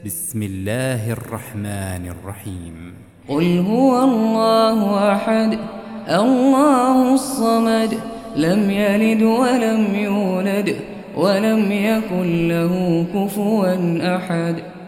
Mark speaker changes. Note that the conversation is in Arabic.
Speaker 1: بسم الله الرحمن الرحيم.
Speaker 2: قل هو الله أحد الله الصمد لم يلد ولم يولد ولم يكن له كفوا أحد.